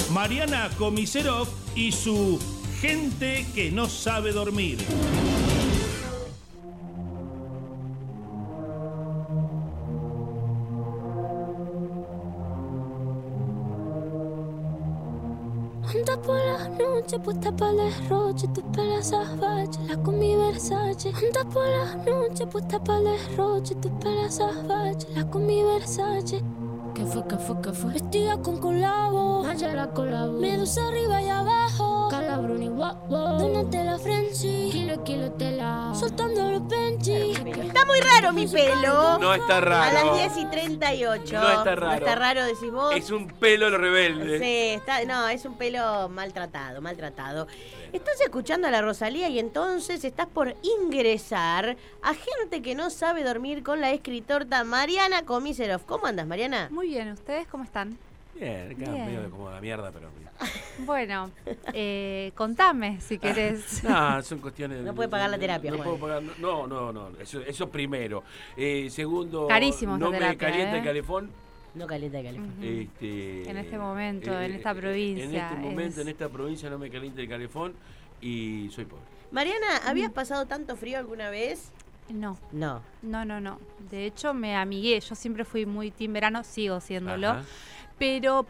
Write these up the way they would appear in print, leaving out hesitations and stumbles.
Mariana Komisarov y su gente que no sabe dormir. Anda por la noche, puesta para el derroche, tu pela salvaje, la con mi Versace. Anda por la noche, puesta para el derroche, tu pela salvaje, la con mi Versace. ¿Qué fue? Vestida con colabo, la colabo. Medusa arriba y abajo, calabrón y guapo. Donate la Frenchy, kilo tela, soltando los Benji. Está muy raro mi pelo. No está raro. A las 10:38. No está raro. No está raro, decís vos. Es un pelo rebelde. Sí, es un pelo maltratado. Estás escuchando a la Rosalía y entonces estás por ingresar a Gente que no sabe dormir con la escritora Mariana Komisarov. ¿Cómo andas, Mariana? Muy bien, ¿ustedes cómo están? Bien, acá medio de como la mierda, pero... Bueno, contame si querés. No, son cuestiones... No puede pagar la terapia. No puedo pagar... No. Eso primero. Segundo... Carísimo no esta me terapia, calienta el calefón. No calienta el calefón. En este momento, en esta provincia. En este momento, en esta provincia no me calienta el calefón y soy pobre. Mariana, ¿habías pasado tanto frío alguna vez? No. No. De hecho, me amigué. Yo siempre fui muy team verano, sigo siéndolo. Ajá. Pero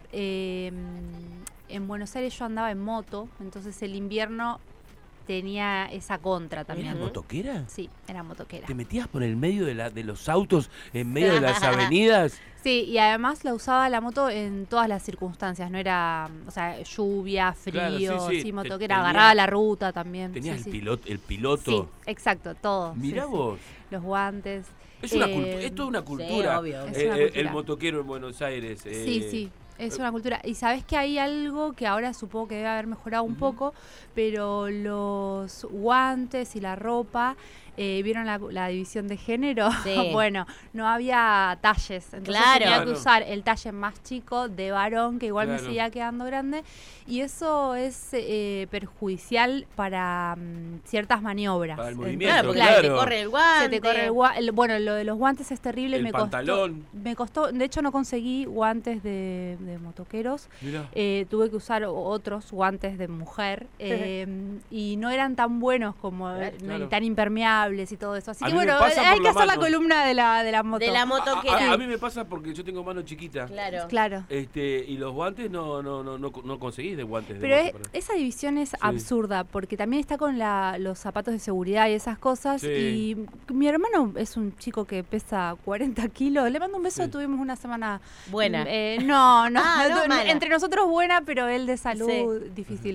en Buenos Aires yo andaba en moto, entonces el invierno tenía esa contra también. ¿Eras motoquera? Sí, era motoquera. ¿Te metías por el medio de los autos, en medio de las avenidas? Sí, y además la usaba la moto en todas las circunstancias, no era, lluvia, frío, Claro, sí. motoquera, agarraba la ruta también. ¿Tenías sí. el piloto? Sí, exacto, todo. Mirá sí, vos. sí. Los guantes. Es una cultura, es toda una cultura. Sí, obvio. Es una cultura. El motoquero en Buenos Aires. Sí. Es una cultura. Y sabes que hay algo que ahora supongo que debe haber mejorado un poco, pero los guantes y la ropa, ¿vieron la división de género? Sí. Bueno, no había talles. Entonces tenía que usar el talle más chico de varón, que igual me seguía quedando grande. Y eso es perjudicial para ciertas maniobras. Para el movimiento, Claro, porque se te corre el guante. Se te corre el guante. Bueno, lo de los guantes es terrible. El pantalón. Me costó. De hecho, no conseguí guantes de motoqueros. Mirá. Tuve que usar otros guantes de mujer y no eran tan buenos como ni tan impermeables y todo eso. Así A que mí me bueno, pasa hay por que la hacer la mano. columna de la moto. De la motoquera. A mí me pasa porque yo tengo mano chiquita. Claro. Y los guantes no conseguís de guantes de Pero moto, esa división es absurda, porque también está con los zapatos de seguridad y esas cosas. Sí. Y mi hermano es un chico que pesa 40 kilos. Le mando un beso, tuvimos una semana... Buena. No, mala. entre nosotros buena, pero él de salud difícil.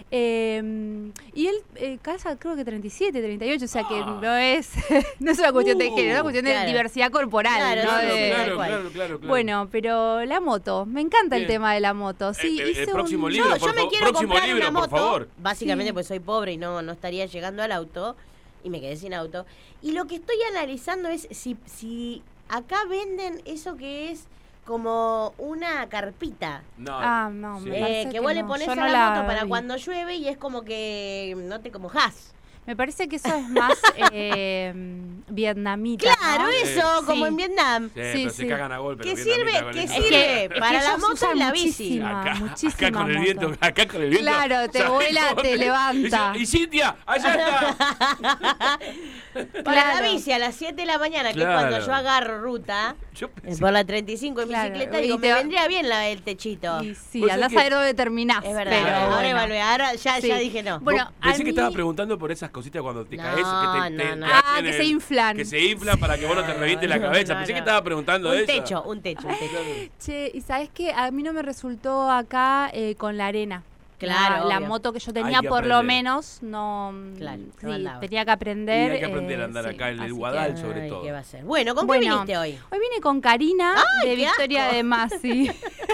Y él calza creo que 37, 38, o sea que no es una cuestión de género, es una cuestión de diversidad corporal. Claro. Bueno, pero la moto, me encanta el tema de la moto. Sí, el próximo libro, Yo me quiero comprar una moto, por favor. básicamente porque soy pobre y no estaría llegando al auto y me quedé sin auto. Y lo que estoy analizando es si acá venden eso que es como una carpita. No, me parece que vos le no. pones Yo a no la moto vi. para cuando llueve y es como que no te mojás. Me parece que eso es más vietnamita. Claro, ¿no? eso, como en Vietnam. Pero se cagan a golpe. ¿Qué sirve? Para la moto y la bici. Acá con el viento. Claro, te vuela, te levanta. Y Cintia, allá está. Para la bici a las 7 de la mañana, que es cuando yo agarro ruta, por la 35 en bicicleta, digo, me vendría bien el techito. Y sí, andás a ver dónde terminás. Es verdad, pero ahora ya dije no. Bueno, pensé que estabas preguntando por esas cositas cuando te caes. Que se inflan. Que se inflan para que vos no te revientes la cabeza. Pensé que estaba preguntando eso. Un techo. Che, y ¿sabés qué? A mí no me resultó acá con la arena. Claro, la obvio. moto que yo tenía, por lo menos, no. Claro, tenía que aprender. Y hay que aprender a andar acá en el Guadal, sobre todo. ¿Qué va a ser? Bueno, ¿con qué viniste hoy? Hoy vine con Karina, de Victoria de Masi.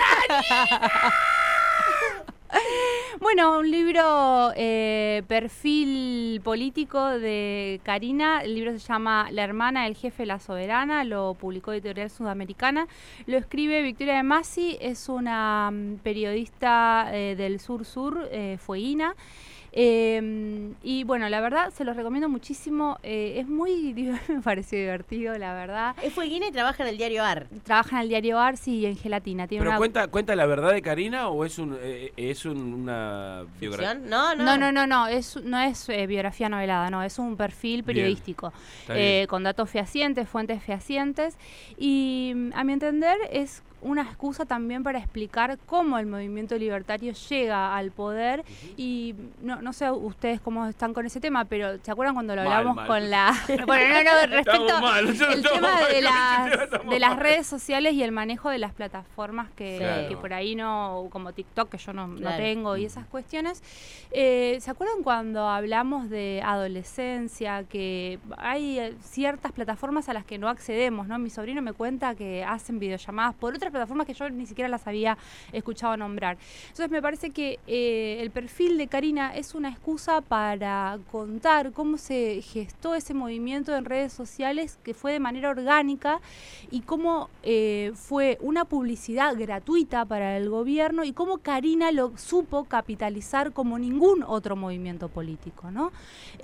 Bueno, un libro perfil político de Karina. El libro se llama La hermana del jefe, la soberana. Lo publicó Editorial Sudamericana. Lo escribe Victoria de Masi. Es una periodista del sur-sur, fueguina. Y bueno, la verdad se los recomiendo muchísimo. Es muy, me pareció divertido, la verdad. Es fueguina y trabaja en el diario AR. Trabaja en el diario AR, sí, en Gelatina. Tiene ¿Pero una... cuenta la verdad de Karina o es una biografía? ¿Ficción? No. No es biografía novelada, no, es un perfil periodístico. Con datos fehacientes, fuentes fehacientes. Y a mi entender es una excusa también para explicar cómo el movimiento libertario llega al poder. Y no sé ustedes cómo están con ese tema, pero ¿se acuerdan cuando lo hablamos con la... Bueno, respecto al tema de las redes sociales y el manejo de las plataformas que por ahí no, como TikTok, que yo no tengo, y esas cuestiones. ¿Se acuerdan cuando hablamos de adolescencia, que hay ciertas plataformas a las que no accedemos, ¿no? Mi sobrino me cuenta que hacen videollamadas por otras plataformas que yo ni siquiera las había escuchado nombrar. Entonces me parece que el perfil de Karina es una excusa para contar cómo se gestó ese movimiento en redes sociales, que fue de manera orgánica, y cómo fue una publicidad gratuita para el gobierno, y cómo Karina lo supo capitalizar como ningún otro movimiento político, ¿no?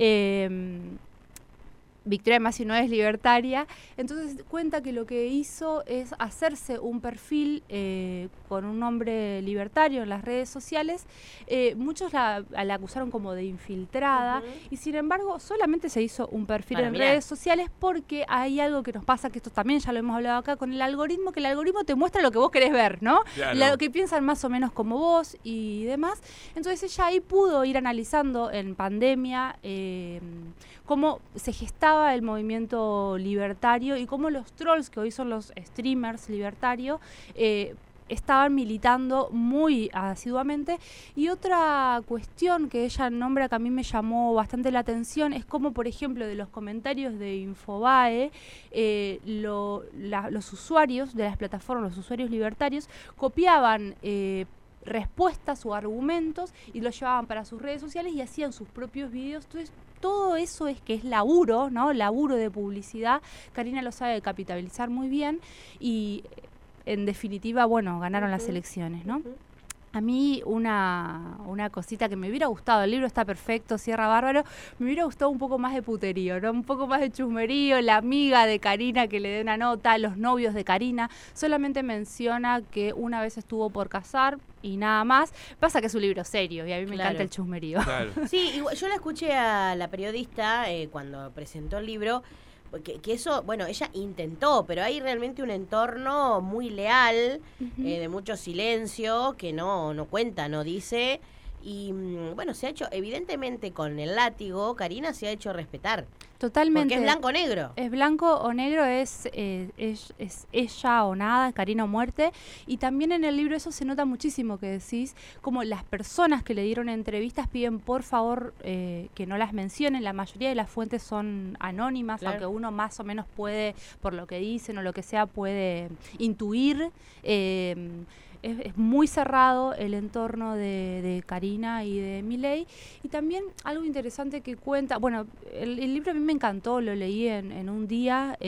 Victoria de Masi no es libertaria, entonces cuenta que lo que hizo es hacerse un perfil con un nombre libertario en las redes sociales. Muchos la acusaron como de infiltrada, y sin embargo solamente se hizo un perfil en redes sociales porque hay algo que nos pasa, que esto también ya lo hemos hablado acá, con el algoritmo, que el algoritmo te muestra lo que vos querés ver, ¿no? Claro. Lo que piensan más o menos como vos y demás. Entonces ella ahí pudo ir analizando en pandemia cómo se gestaba el movimiento libertario y cómo los trolls, que hoy son los streamers libertarios, estaban militando muy asiduamente. Y otra cuestión que ella nombra, que a mí me llamó bastante la atención, es cómo, por ejemplo, de los comentarios de Infobae, los usuarios de las plataformas, los usuarios libertarios, copiaban respuestas o argumentos y los llevaban para sus redes sociales y hacían sus propios videos. Entonces todo eso es que es laburo, ¿no? Laburo de publicidad. Karina lo sabe capitalizar muy bien y en definitiva, bueno, ganaron las elecciones, ¿no? A mí una cosita que me hubiera gustado, el libro está perfecto, cierra bárbaro, me hubiera gustado un poco más de puterío, ¿no? Un poco más de chusmerío, la amiga de Karina que le dé una nota, los novios de Karina. Solamente menciona que una vez estuvo por casar y nada más. Pasa que es un libro serio y a mí me encanta el chusmerío. Claro. Sí, yo la escuché a la periodista cuando presentó el libro, que eso, bueno, ella intentó, pero hay realmente un entorno muy leal, de mucho silencio, que no cuenta, no dice. Y bueno, se ha hecho, evidentemente con el látigo, Karina se ha hecho respetar. Totalmente. Porque es blanco o negro. Es blanco o negro, es ella o nada, es Karina o muerte. Y también en el libro eso se nota muchísimo, que decís, como las personas que le dieron entrevistas piden por favor que no las mencionen. La mayoría de las fuentes son anónimas, aunque uno más o menos puede, por lo que dicen o lo que sea, puede intuir. Es muy cerrado el entorno de Karina y de Milei. Y también algo interesante que cuenta, bueno, el libro a mí me encantó, lo leí en un día,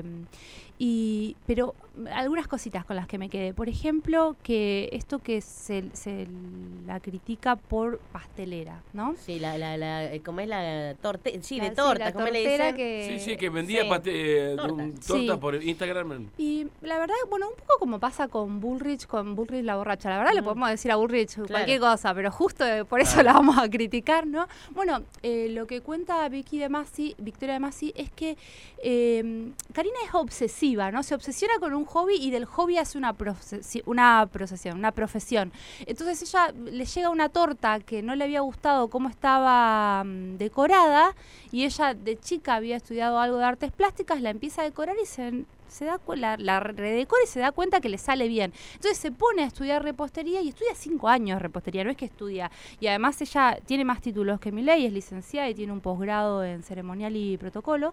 pero algunas cositas con las que me quedé. Por ejemplo, que esto que se la critica por pastelera, ¿no? Sí, ¿cómo es la torta? Sí, de torta, ¿cómo le dicen? Que vendía torta por Instagram. Y la verdad, bueno, un poco como pasa con Bullrich la borracha. La verdad le podemos decir a Bullrich cualquier cosa, pero justo por eso la vamos a criticar, ¿no? Bueno, lo que cuenta Victoria de Masi, es que Karina es obsesiva, ¿no? Se obsesiona con un hobby y del hobby hace una profesión. Entonces ella le llega una torta que no le había gustado cómo estaba decorada, y ella de chica había estudiado algo de artes plásticas, la empieza a decorar y la redecora y se da cuenta que le sale bien. Entonces se pone a estudiar repostería y estudia 5 años repostería, no es que estudia. Y además ella tiene más títulos que Milei, es licenciada y tiene un posgrado en ceremonial y protocolo.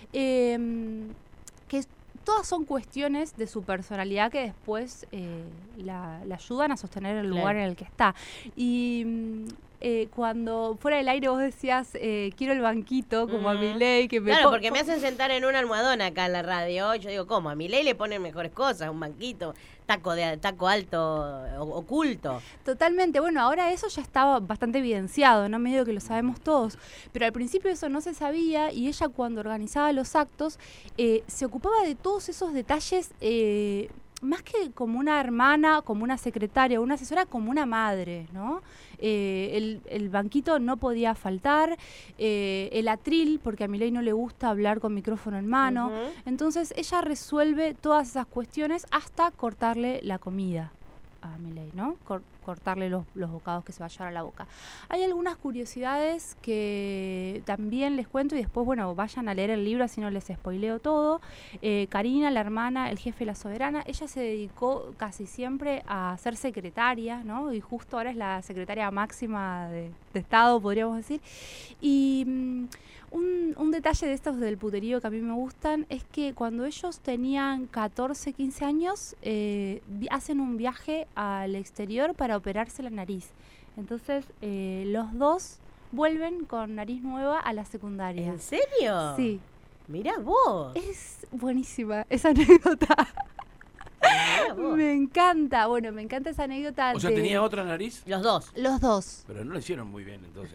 Que todas son cuestiones de su personalidad que después la ayudan a sostener el lugar en el que está. Y cuando fuera del aire vos decías, quiero el banquito, como a Milei, que me Claro, porque me hacen sentar en un almohadón acá en la radio. Yo digo, ¿cómo? A Milei le ponen mejores cosas, un banquito, taco alto, oculto. Totalmente. Bueno, ahora eso ya estaba bastante evidenciado, ¿no? Medio que lo sabemos todos. Pero al principio eso no se sabía y ella cuando organizaba los actos se ocupaba de todos esos detalles, más que como una hermana, como una secretaria, una asesora, como una madre, ¿no? El banquito no podía faltar, el atril, porque a Milei no le gusta hablar con micrófono en mano. Entonces ella resuelve todas esas cuestiones hasta cortarle la comida a Milei, ¿no? Cortarle los bocados que se va a llevar a la boca. Hay algunas curiosidades que también les cuento y después, bueno, vayan a leer el libro, así no les spoileo todo. Karina, la hermana, el jefe, la soberana, ella se dedicó casi siempre a ser secretaria, ¿no? Y justo ahora es la secretaria máxima de Estado, podríamos decir. Y un detalle de estos del puterío que a mí me gustan es que cuando ellos tenían 14, 15 años, hacen un viaje al exterior para operarse la nariz. Entonces, los dos vuelven con nariz nueva a la secundaria. ¿En serio? Sí. Mirá vos. Es buenísima esa anécdota. Mirá vos. Me encanta. Bueno, me encanta esa anécdota. O sea, ¿tenía otra nariz? Los dos. Los dos. Pero no lo hicieron muy bien, entonces.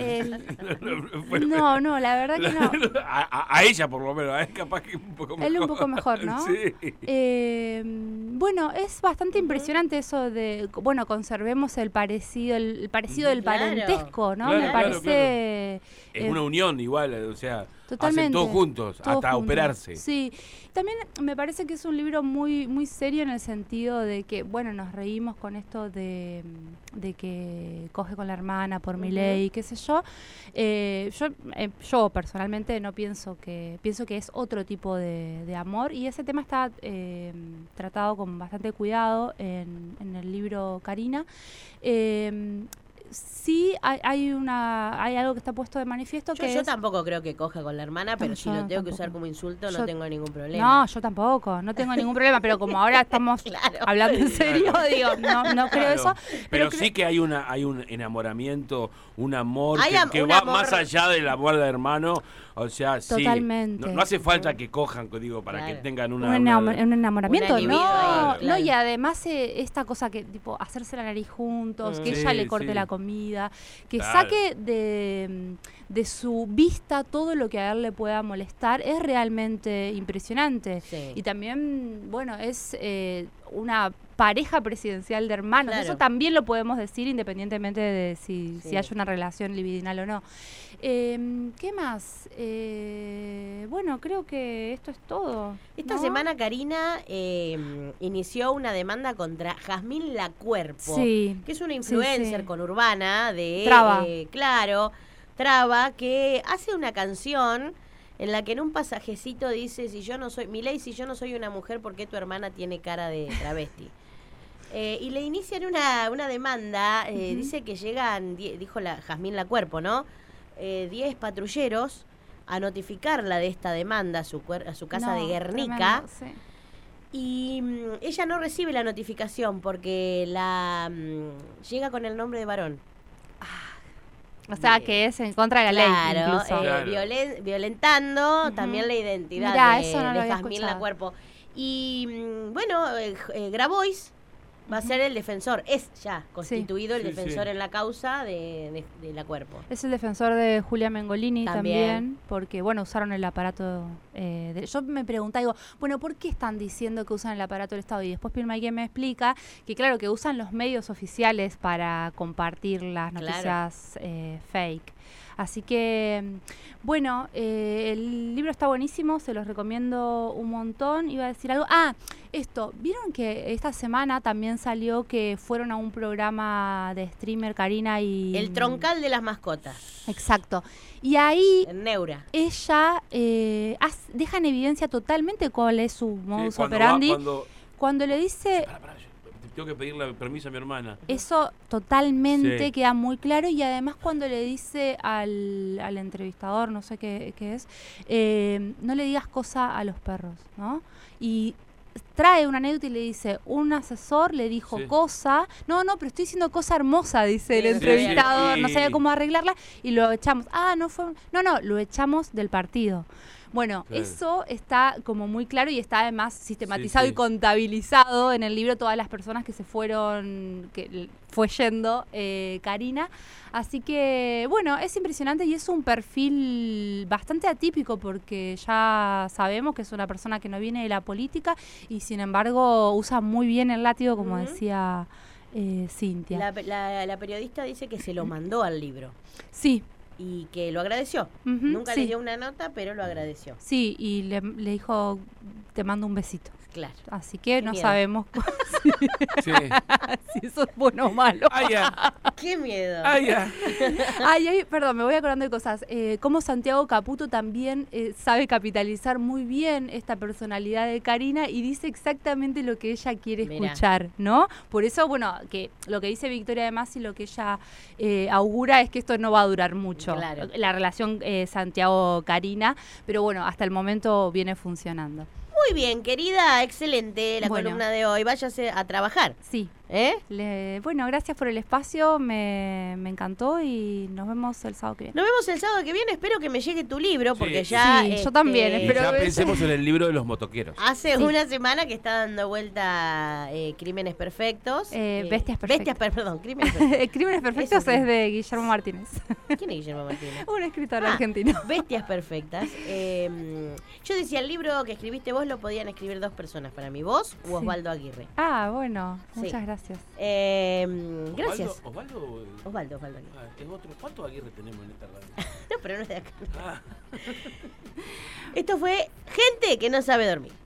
No, la verdad que no. A ella, por lo menos, capaz que un poco mejor. Él un poco mejor, ¿no? Sí. Bueno, es bastante impresionante eso de, bueno, conservemos el parecido del parentesco, ¿no? Claro, Me parece... Es una unión igual, o sea, totalmente, hacen todos juntos, hasta juntos. operarse. Sí, también me parece que es un libro muy muy serio en el sentido de que, bueno, nos reímos con esto de que coge con la hermana por Milei, qué sé yo. Yo personalmente no pienso que es otro tipo de amor y ese tema está tratado con bastante cuidado en el libro Karina. Sí, hay algo que está puesto de manifiesto Yo tampoco creo que coja con la hermana, pero si lo tengo que usar como insulto no tengo ningún problema. No, yo tampoco, no tengo ningún problema, pero como ahora estamos hablando en serio, digo, no creo eso. Pero sí que hay un enamoramiento, un amor que un va amor más allá del amor de hermano. O sea, totalmente. Sí, no hace falta que cojan, digo, para que tengan un enamoramiento, ahí, no, y además esta cosa que, tipo, hacerse la nariz juntos, que ella le corte la comida, que saque de su vista todo lo que a él le pueda molestar, es realmente impresionante. Sí. Y también, bueno, es una pareja presidencial de hermanos, Claro. eso también lo podemos decir independientemente de si hay una relación libidinal o no. ¿Qué más? Bueno, creo que esto es todo. Esta ¿no? semana Karina inició una demanda contra Jazmín Lacuerpo, Sí. que es una influencer conurbana de Traba. Traba, que hace una canción en la que en un pasajecito dice, Milei, si yo no soy una mujer, ¿por qué tu hermana tiene cara de travesti? Y le inician una demanda, dice que llegan, dijo Jazmín Lacuerpo, ¿no? 10 patrulleros a notificarla de esta demanda a su casa de Guernica. Tremendo, sí. Y ella no recibe la notificación porque llega con el nombre de varón. O sea, que es en contra de la ley, incluso. Violentando también la identidad Mirá, eso no lo de había Jazmín escuchado. Lacuerpo. Y bueno, Grabois va a ser el defensor, es ya constituido el Sí, defensor sí. en la causa de Lacuerpo. Es el defensor de Julia Mengolini También. también, porque, bueno, usaron el aparato. Yo me preguntaba, digo, bueno, ¿por qué están diciendo que usan el aparato del Estado? Y después Pirmaguía me explica que, claro, que usan los medios oficiales para compartir las noticias fake. Así que, bueno, el libro está buenísimo, se los recomiendo un montón. Iba a decir algo. Esto, ¿vieron que esta semana también salió que fueron a un programa de streamer Karina y... El troncal de las mascotas, Exacto. Y ahí en Neura. ella deja en evidencia totalmente cuál es su modus operandi. Cuando le dice... Tengo que pedirle permiso a mi hermana. Eso totalmente Sí. queda muy claro y además cuando le dice al entrevistador, no sé qué es, no le digas cosa a los perros, ¿no? Y trae una anécdota y le dice, un asesor le dijo Sí. cosa, no, pero estoy diciendo cosa hermosa, dice el Sí, entrevistador, sí. no sabía cómo arreglarla, y lo echamos. No, lo echamos del partido. Bueno, Claro. eso está como muy claro y está además sistematizado Sí. y contabilizado en el libro todas las personas que se fueron, que fue yendo Karina. Así que, bueno, es impresionante y es un perfil bastante atípico porque ya sabemos que es una persona que no viene de la política y sin embargo usa muy bien el látigo, como Ujú. decía Cintia. La periodista dice que se lo mandó al libro Sí. y que lo agradeció. Ujú, Nunca sí. le dio una nota, pero lo agradeció. Sí, y le dijo, te mando un besito. Claro. Así que Qué no miedo. sabemos Sí. si eso es bueno o malo. ¡Ay, ya! ¡Qué miedo! ¡Ay, ya! Ay, perdón, me voy acordando de cosas. Como Santiago Caputo también sabe capitalizar muy bien esta personalidad de Karina y dice exactamente lo que ella quiere Mirá. escuchar, ¿no? Por eso, bueno, que lo que dice Victoria además y lo que ella augura es que esto no va a durar mucho, Claro. la relación Santiago-Karina, pero bueno, hasta el momento viene funcionando. Muy bien, querida, excelente la Bueno. columna de hoy. Váyase a trabajar. Sí. ¿Eh? Bueno, gracias por el espacio, me encantó y nos vemos el sábado que viene. Nos vemos el sábado que viene. Espero que me llegue tu libro, Sí. porque ya. Sí, yo también, Y Pero ya ves- pensemos en el libro de los motoqueros. Hace Sí. una semana que está dando vuelta Crímenes Perfectos. Bestias Perfectas. Perdón, Crímenes Perfectos. Crímenes Perfectos Eso sí. es de Guillermo Martínez, ¿Quién es Guillermo Martínez? un escritor Ah, argentino. Bestias Perfectas. Yo decía, el libro que escribiste vos lo podían escribir dos personas para mí, vos o Sí. Osvaldo Aguirre. Bueno, Sí. muchas gracias. Gracias. ¿Osvaldo? Osvaldo Aguirre. Ah, es otro. ¿Cuántos Aguirre tenemos en esta radio? No, pero no es de acá. Ah. Esto fue Gente que no sabe dormir.